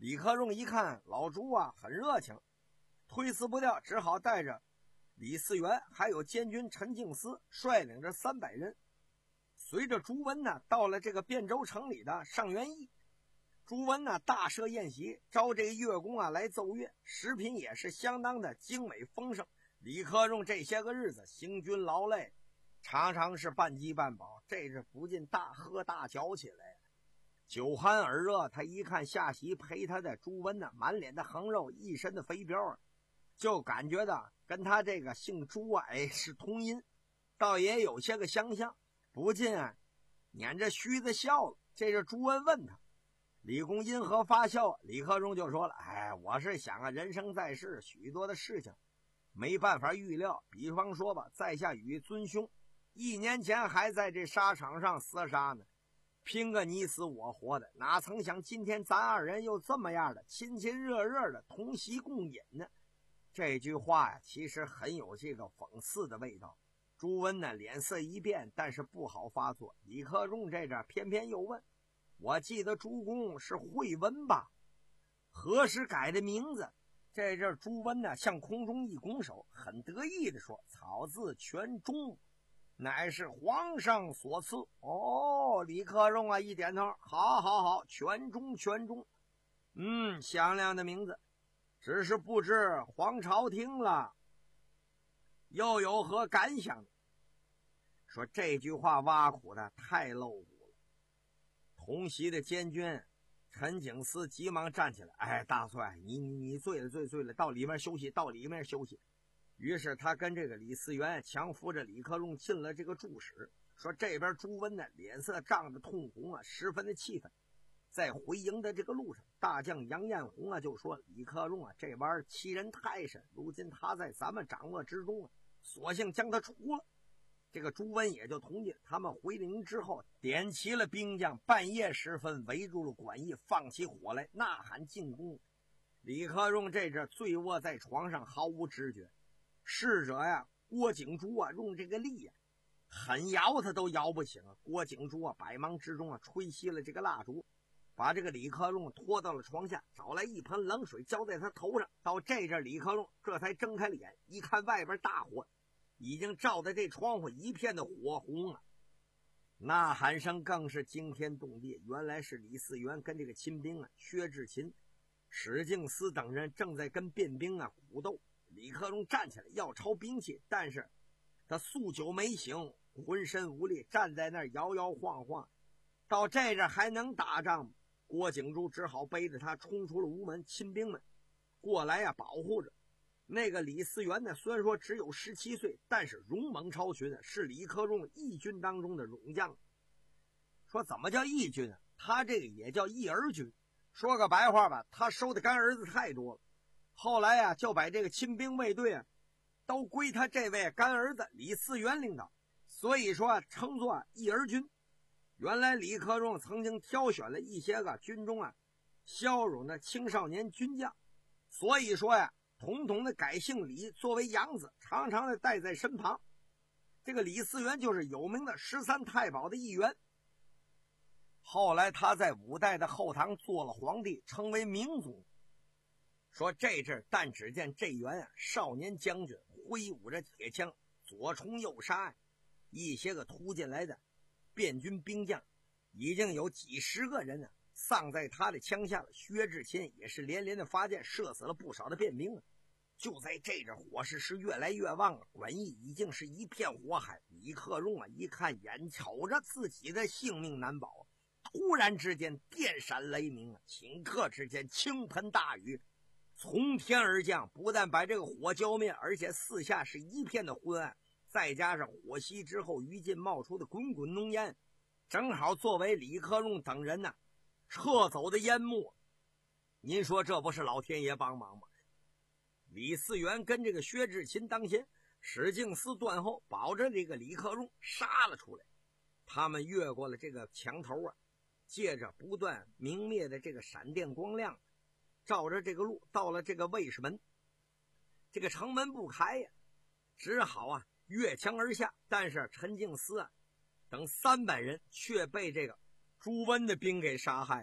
李克用一看老朱啊很热情，推辞不掉，只好带着李嗣源还有监军陈敬思率领着三百人，随着朱温呢到了这个汴州城里的上元驿。朱温呢大设宴席，招这个乐工啊来奏乐，食品也是相当的精美丰盛。李克用这些个日子行军劳累，常常是半饥半饱，这是不禁大喝大嚼起来，酒酣耳热。他一看下席陪他的朱温呢，满脸的横肉，一身的肥膘，就感觉到跟他这个姓朱啊哎是同音，倒也有些个相像，不禁啊捻着须子笑了。这是朱温问他，李公因何发笑？李克用就说了，哎，我是想啊，人生在世，许多的事情没办法预料。比方说吧，在下与尊兄一年前还在这沙场上厮杀呢，拼个你死我活的，哪曾想今天咱二人又这么样的亲亲热热的同席共饮呢？这句话呀，其实很有这个讽刺的味道。朱温呢脸色一变，但是不好发作。李克用这阵偏偏又问，我记得朱公是惠文吧？何时改的名字？这阵朱温呢向空中一拱手，很得意地说，草字全忠，乃是皇上所赐。哦，李克用啊一点头，好好好，全忠全忠，嗯，响亮的名字。只是不知皇朝听了又有何感想？说这句话挖苦的太露骨了。同席的监军陈景思急忙站起来，哎，大帅，你你你醉了醉醉了，到里面休息，到里面休息。于是他跟这个李嗣源强扶着李克用进了这个住室。说这边朱温呢脸色涨得通红啊，十分的气愤。在回营的这个路上，大将杨彦宏啊就说，李克用啊这玩意儿欺人太甚，如今他在咱们掌握之中啊，索性将他除了。这个朱温也就同意。他们回营之后，点齐了兵将，半夜时分围住了馆驿，放起火来呐喊进攻。李克用这阵醉卧在床上，毫无知觉。侍者呀郭景珠啊用这个力呀狠摇他都摇不醒啊。郭景珠啊百忙之中啊吹熄了这个蜡烛，把这个李克用拖到了床下，找来一盆冷水浇在他头上。到这阵李克用这才睁开了眼，一看外边大火已经照在这窗户一片的火红啊，呐喊声更是惊天动地。原来是李嗣源跟这个亲兵啊薛志勤、史敬思等人正在跟便兵啊苦斗。李克用站起来要抄兵器，但是他宿酒没醒，浑身无力，站在那儿摇摇晃晃。到这阵还能打仗吗？郭景珠只好背着他冲出了屋门，亲兵们过来呀、啊、保护着。那个李嗣源呢，虽然说只有十七岁，但是勇猛超群，是李克用义军当中的勇将。说怎么叫义军啊？他这个也叫义儿军。说个白话吧，他收的干儿子太多了，后来啊就把这个亲兵卫队啊都归他这位干儿子李嗣源领导，所以说、啊、称作义儿军。原来李克用曾经挑选了一些个军中啊骁勇的青少年军将，所以说呀统统的改姓李，作为养子，常常的带在身旁。这个李嗣源就是有名的十三太保的一员。后来他在五代的后唐做了皇帝，称为明宗。说这阵但只见这员啊少年将军挥舞着铁枪，左冲右杀，一些个突进来的便军兵将已经有几十个人啊丧在他的枪下了。薛志勤也是连连的发箭，射死了不少的便兵啊。就在这阵火势是越来越旺了，馆驿已经是一片火海。李克用啊一看眼瞅着自己的性命难保，突然之间电闪雷鸣啊，顷刻之间倾盆大雨从天而降，不但把这个火浇灭，而且四下是一片的昏暗，再加上火熄之后余烬冒出的滚滚浓烟，正好作为李克用等人呢、啊、撤走的烟幕。您说这不是老天爷帮忙吗？李嗣源跟这个薛志勤当先，史敬思断后，保着这个李克用杀了出来。他们越过了这个墙头啊，借着不断明灭的这个闪电光亮，照着这个路到了这个卫士门。这个城门不开呀，只好啊越墙而下。但是陈敬思啊等三百人却被这个朱温的兵给杀害了。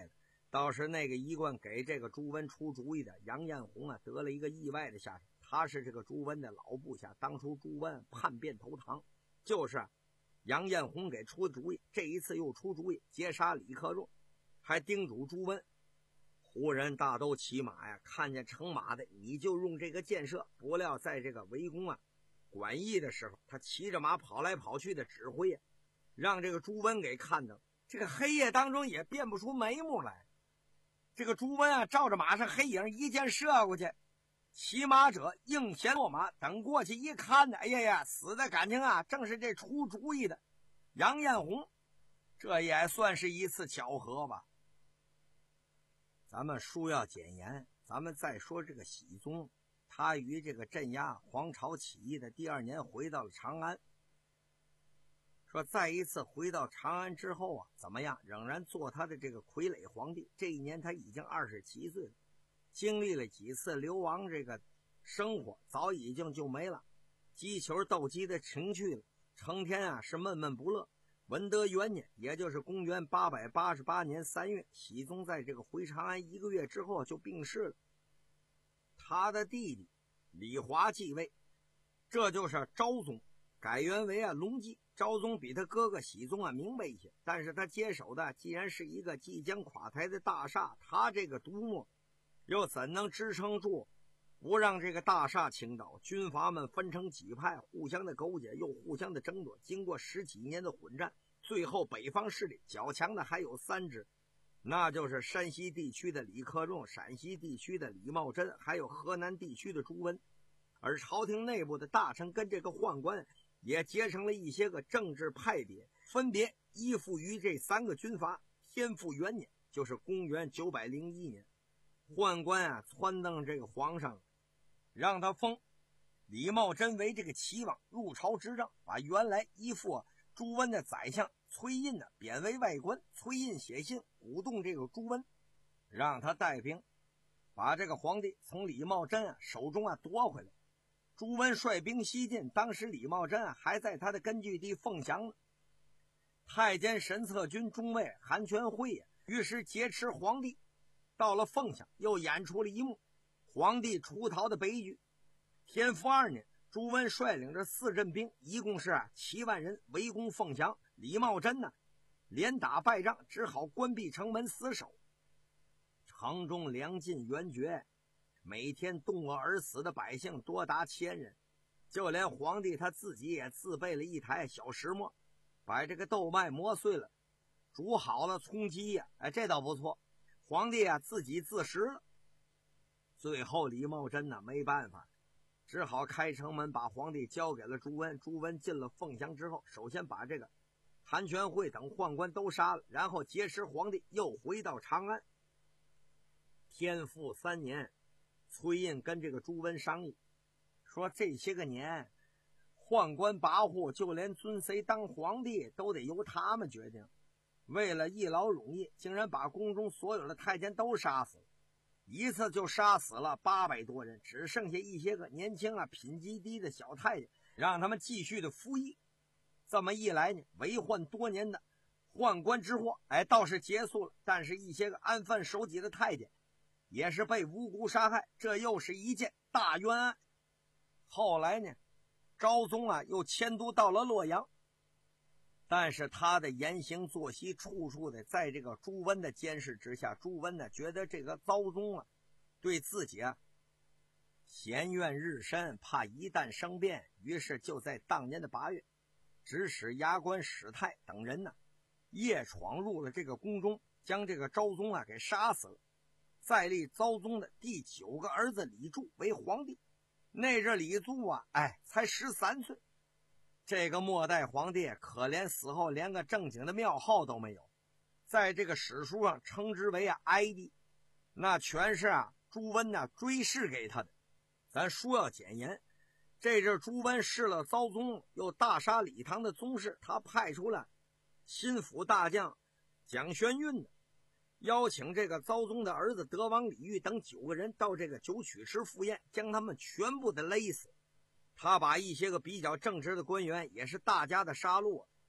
倒是那个一贯给这个朱温出主意的杨彦宏啊，得了一个意外的下场。他是这个朱温的老部下，当初朱温叛变投唐，就是杨彦宏给出的主意。这一次又出主意截杀李克用，还叮嘱朱温：胡人大都骑马呀，看见乘马的你就用这个箭射。不料在这个围攻啊管驿的时候，他骑着马跑来跑去的指挥，让这个朱温给看到，这个黑夜当中也辨不出眉目来。这个朱温啊，照着马上黑影一箭射过去，骑马者应弦落马，等过去一看呢，哎呀呀，死的感情啊，正是这出主意的杨彦宏。这也算是一次巧合吧。咱们书要简言，咱们再说这个僖宗，他于这个镇压黄巢起义的第二年回到了长安。说再一次回到长安之后啊，怎么样？仍然做他的这个傀儡皇帝。这一年他已经二十七岁了，经历了几次流亡这个生活，早已经就没了击球斗鸡的情趣了，成天啊是闷闷不乐。文德元年，也就是公元八百八十八年三月，僖宗在这个回长安一个月之后就病逝了。他的弟弟李华继位，这就是昭宗，改元为啊隆基。昭宗比他哥哥僖宗啊明白一些，但是他接手的既然是一个即将垮台的大厦，他这个独幕又怎能支撑住不让这个大厦倾倒？军阀们分成几派，互相的勾结，又互相的争夺。经过十几年的混战，最后北方势力较强的还有三支，那就是山西地区的李克用、陕西地区的李茂贞，还有河南地区的朱温。而朝廷内部的大臣跟这个宦官也结成了一些个政治派别，分别依附于这三个军阀。天复元年，就是公元九百零一年，宦官啊撺掇这个皇上，让他封李茂贞为这个齐王，入朝执政，把原来依附朱温的宰相崔胤呢贬为外官。崔胤写信鼓动这个朱温，让他带兵把这个皇帝从李茂贞啊手中啊夺回来。朱温率兵西进，当时李茂贞啊还在他的根据地凤翔呢。太监神策军中尉韩全辉呀，于是劫持皇帝，到了凤翔，又演出了一幕皇帝出逃的悲剧。天复二年，朱温率领着四镇兵，一共是啊七万人围攻凤翔。李茂贞呢连打败仗，只好关闭城门死守。城中粮尽援绝，每天冻饿而死的百姓多达千人，就连皇帝他自己也自备了一台小石磨，把这个豆麦磨碎了，煮好了充饥呀，哎，这倒不错。皇帝啊自己自食了。最后李茂贞呢没办法，只好开城门把皇帝交给了朱温。朱温进了凤翔之后，首先把这个韩全辉等宦官都杀了，然后劫持皇帝，又回到长安。天复三年，崔胤跟这个朱温商议，说这些个年宦官跋扈，就连尊谁当皇帝都得由他们决定。为了一劳永逸，竟然把宫中所有的太监都杀死了，一次就杀死了八百多人，只剩下一些个年轻啊品级低的小太监，让他们继续的服役。这么一来呢，为患多年的宦官之祸哎倒是结束了，但是一些个安分守己的太监也是被无辜杀害，这又是一件大冤案。后来呢，昭宗啊又迁都到了洛阳，但是他的言行作息处处的在这个朱温的监视之下。朱温呢觉得这个昭宗啊对自己啊嫌怨日深，怕一旦生变，于是就在当年的八月，指使牙关史泰等人呢夜闯入了这个宫中，将这个昭宗啊给杀死了，再立昭宗的第九个儿子李柱为皇帝。那阵李柱啊哎才十三岁，这个末代皇帝可怜死后连个正经的庙号都没有，在这个史书上称之为啊哀帝，那全是啊朱温呢追谥给他的。咱书要简言，这阵朱温弑了昭宗，又大杀李唐的宗室，他派出了心腹大将蒋玄运的，邀请这个昭宗的儿子德王李煜等九个人到这个九曲池赴宴，将他们全部的勒死。他把一些个比较正直的官员也是大家的杀戮，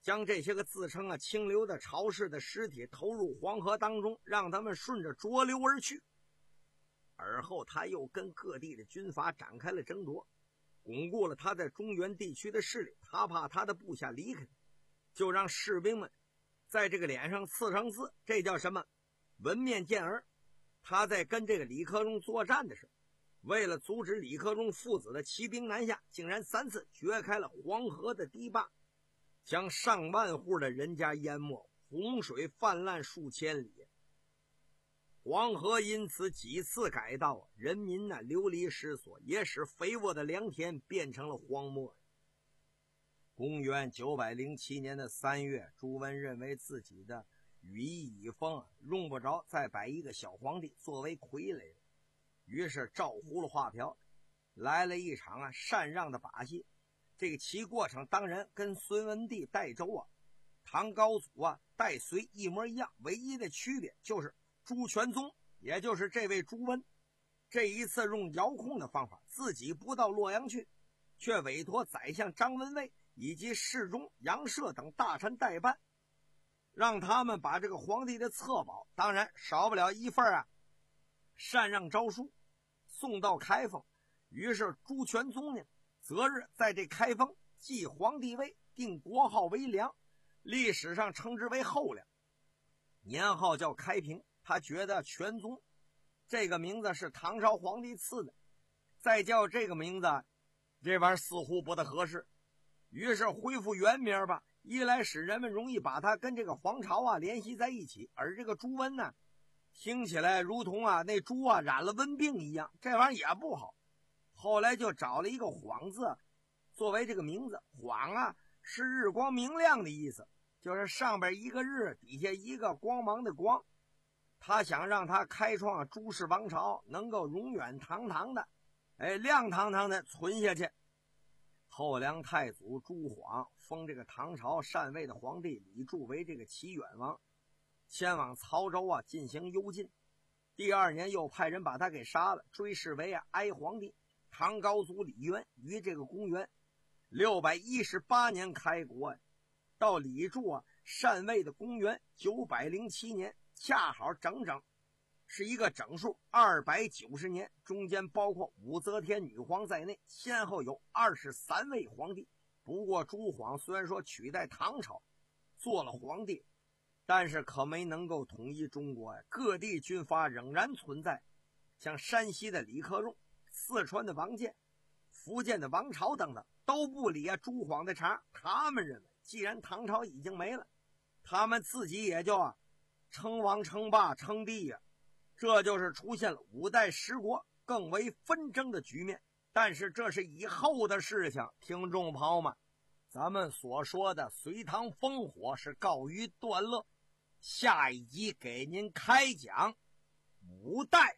将这些个自称啊清流的朝士的尸体投入黄河当中，让他们顺着浊流而去。而后他又跟各地的军阀展开了争夺，巩固了他在中原地区的势力。他怕他的部下离开，就让士兵们在这个脸上刺上字，这叫什么？纹面见儿。他在跟这个李克忠作战的时候，为了阻止李克忠父子的骑兵南下，竟然三次掘开了黄河的堤坝，将上万户的人家淹没，洪水泛滥数千里。黄河因此几次改道，人民呢流离失所，也使肥沃的良田变成了荒漠。公元九百零七年的三月，朱温认为自己的羽翼已丰，用不着再摆一个小皇帝作为傀儡了，于是照葫芦画瓢，来了一场啊禅让的把戏。这个其过程当然跟隋文帝代周啊、唐高祖啊代隋一模一样，唯一的区别就是朱全宗，也就是这位朱温，这一次用遥控的方法，自己不到洛阳去，却委托宰相张文蔚以及侍中杨涉等大臣代办，让他们把这个皇帝的册宝，当然少不了一份啊禅让诏书，送到开封。于是朱全宗呢择日在这开封继皇帝位，定国号为梁，历史上称之为后梁，年号叫开平。他觉得全宗这个名字是唐朝皇帝赐的，再叫这个名字这玩意儿似乎不大合适，于是恢复原名吧，一来使人们容易把它跟这个皇朝啊联系在一起，而这个朱温呢听起来如同啊那猪啊染了瘟病一样，这玩意儿也不好。后来就找了一个晃字作为这个名字，晃啊是日光明亮的意思，就是上边一个日，底下一个光芒的光。他想让他开创朱氏王朝能够永远堂堂的，哎，亮堂堂的存下去。后梁太祖朱晃封这个唐朝禅位的皇帝李柱为这个齐远王，前往曹州啊进行幽禁。第二年又派人把他给杀了，追谥为啊哀皇帝。唐高祖李渊于这个公元六百一十八年开国，到李柱啊禅位的公元九百零七年，恰好整整是一个整数二百九十年，中间包括武则天女皇在内，先后有二十三位皇帝。不过朱晃虽然说取代唐朝做了皇帝，但是可没能够统一中国呀，各地军阀仍然存在，像山西的李克用、四川的王建、福建的王朝等等，都不理啊朱晃的茬。他们认为既然唐朝已经没了，他们自己也就啊称王称霸称帝呀、啊，这就是出现了五代十国更为纷争的局面。但是这是以后的事情，听众朋友们，咱们所说的隋唐烽火是告于段落，下一集给您开讲五代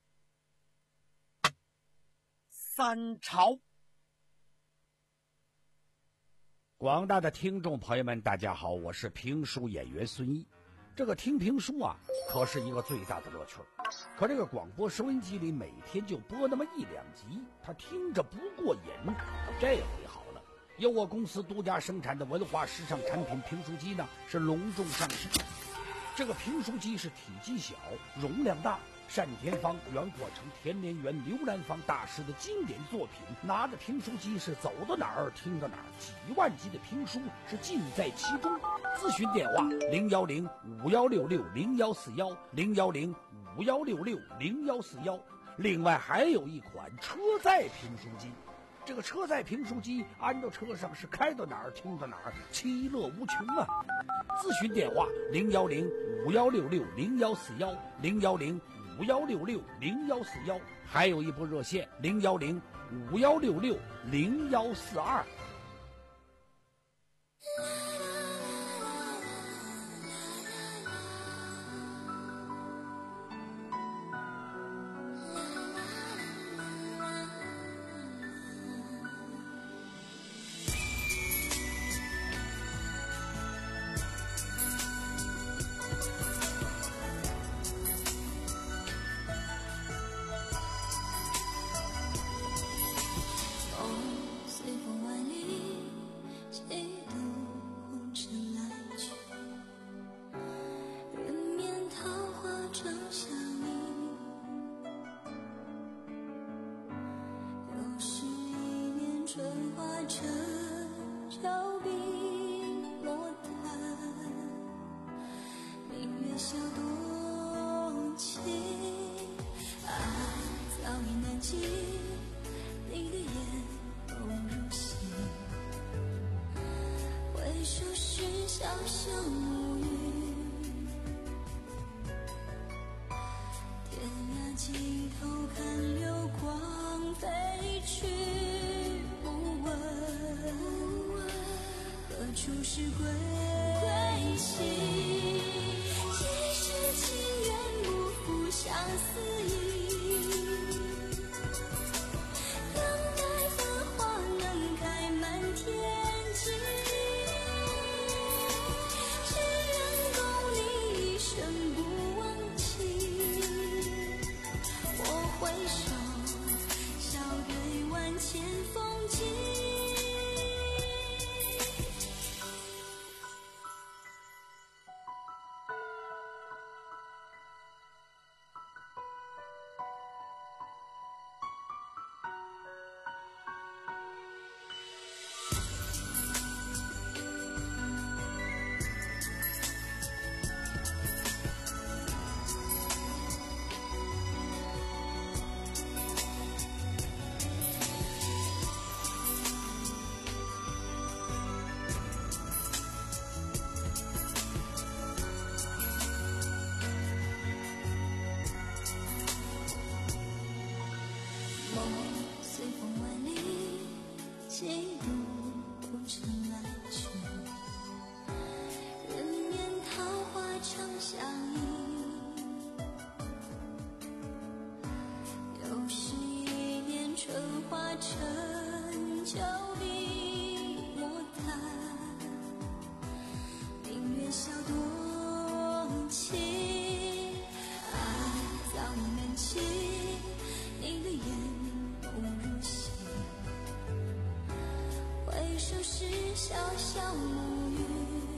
三朝。 广大的听众朋友们大家好，我是评书演员孙毅。这个听评书啊可是一个最大的乐趣，可这个广播收音机里每天就播那么一两集，他听着不过瘾。这回好了，由我公司独家生产的文化时尚产品评书机呢是隆重上市。这个评书机是体积小容量大，单田芳、袁阔成、田连元、刘兰芳大师的经典作品，拿着评书机是走到哪儿听到哪儿，几万集的评书是尽在其中。咨询电话零幺零五幺六六零幺四幺零幺零五幺六六零幺四幺。另外还有一款车载评书机，这个车载评书机安到车上是开到哪儿听到哪儿，其乐无穷啊！咨询电话零幺零五幺六六零幺四幺零幺零五幺六六零幺四幺，还有一部热线零幺零五幺六六零幺四二。 春化成峭壁莫谈，明月笑多情，啊，早已难及你的眼眸如洗，回首时潇潇暮雨，天涯尽头看流光飞去，不问何处是归期，几世情缘不负相思意，等待繁花能开满天际，只愿共你一生不忘记，我回首笑对万千风景。随风万里，几度红尘来去，人面桃花长相依，又是一年春化成旧笔墨淡，明月笑多情，啊，早已难及你的眼如洗，回首时潇潇暮雨，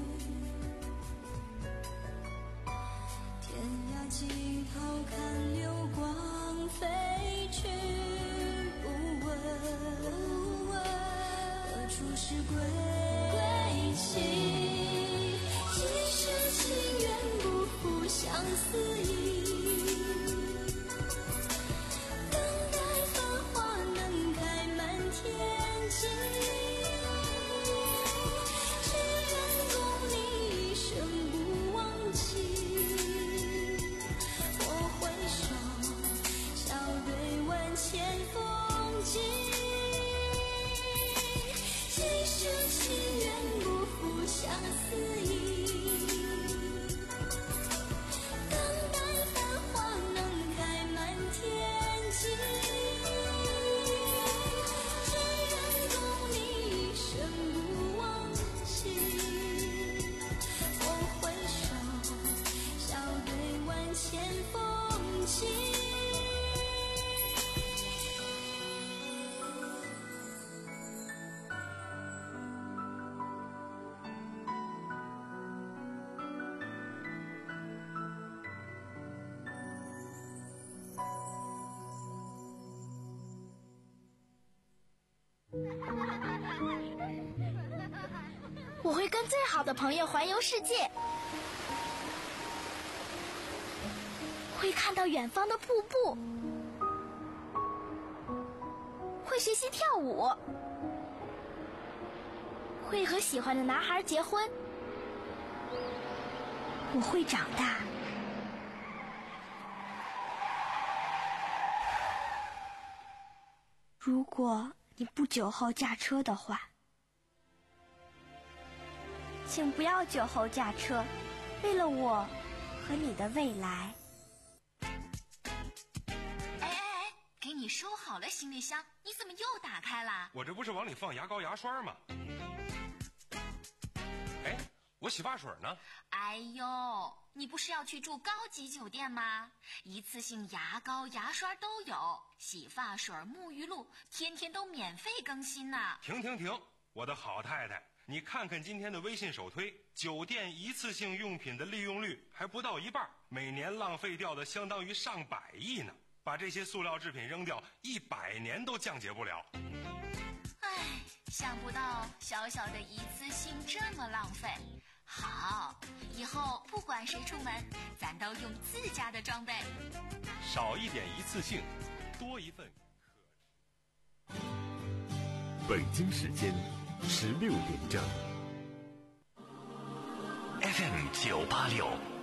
天涯尽头看流光飞去，不问何处是归期，几世情缘不负相思意，只愿共你一生不忘记，我回首笑对万千风景，几世情缘不负相思意，等待繁花能开满天际，千风景。 我会跟最好的朋友环游世界，会看到远方的瀑布，会学习跳舞，会和喜欢的男孩结婚。我会长大。如果你不酒后驾车的话，请不要酒后驾车，为了我和你的未来。 哎哎哎，给你收好了行李箱，你怎么又打开了？ 我这不是往里放牙膏牙刷吗？哎，我洗发水呢？ 哎呦，你不是要去住高级酒店吗？一次性牙膏牙刷都有，洗发水沐浴露天天都免费更新呢。 停停停，我的好太太，你看看今天的微信首推，酒店一次性用品的利用率还不到一半，每年浪费掉的相当于上百亿呢。把这些塑料制品扔掉，一百年都降解不了。 唉， 想不到小小的一次性这么浪费。好，以后不管谁出门，咱都用自家的装备。 少一点一次性，多一份可。 北京时间十六点整。 F M 九八六。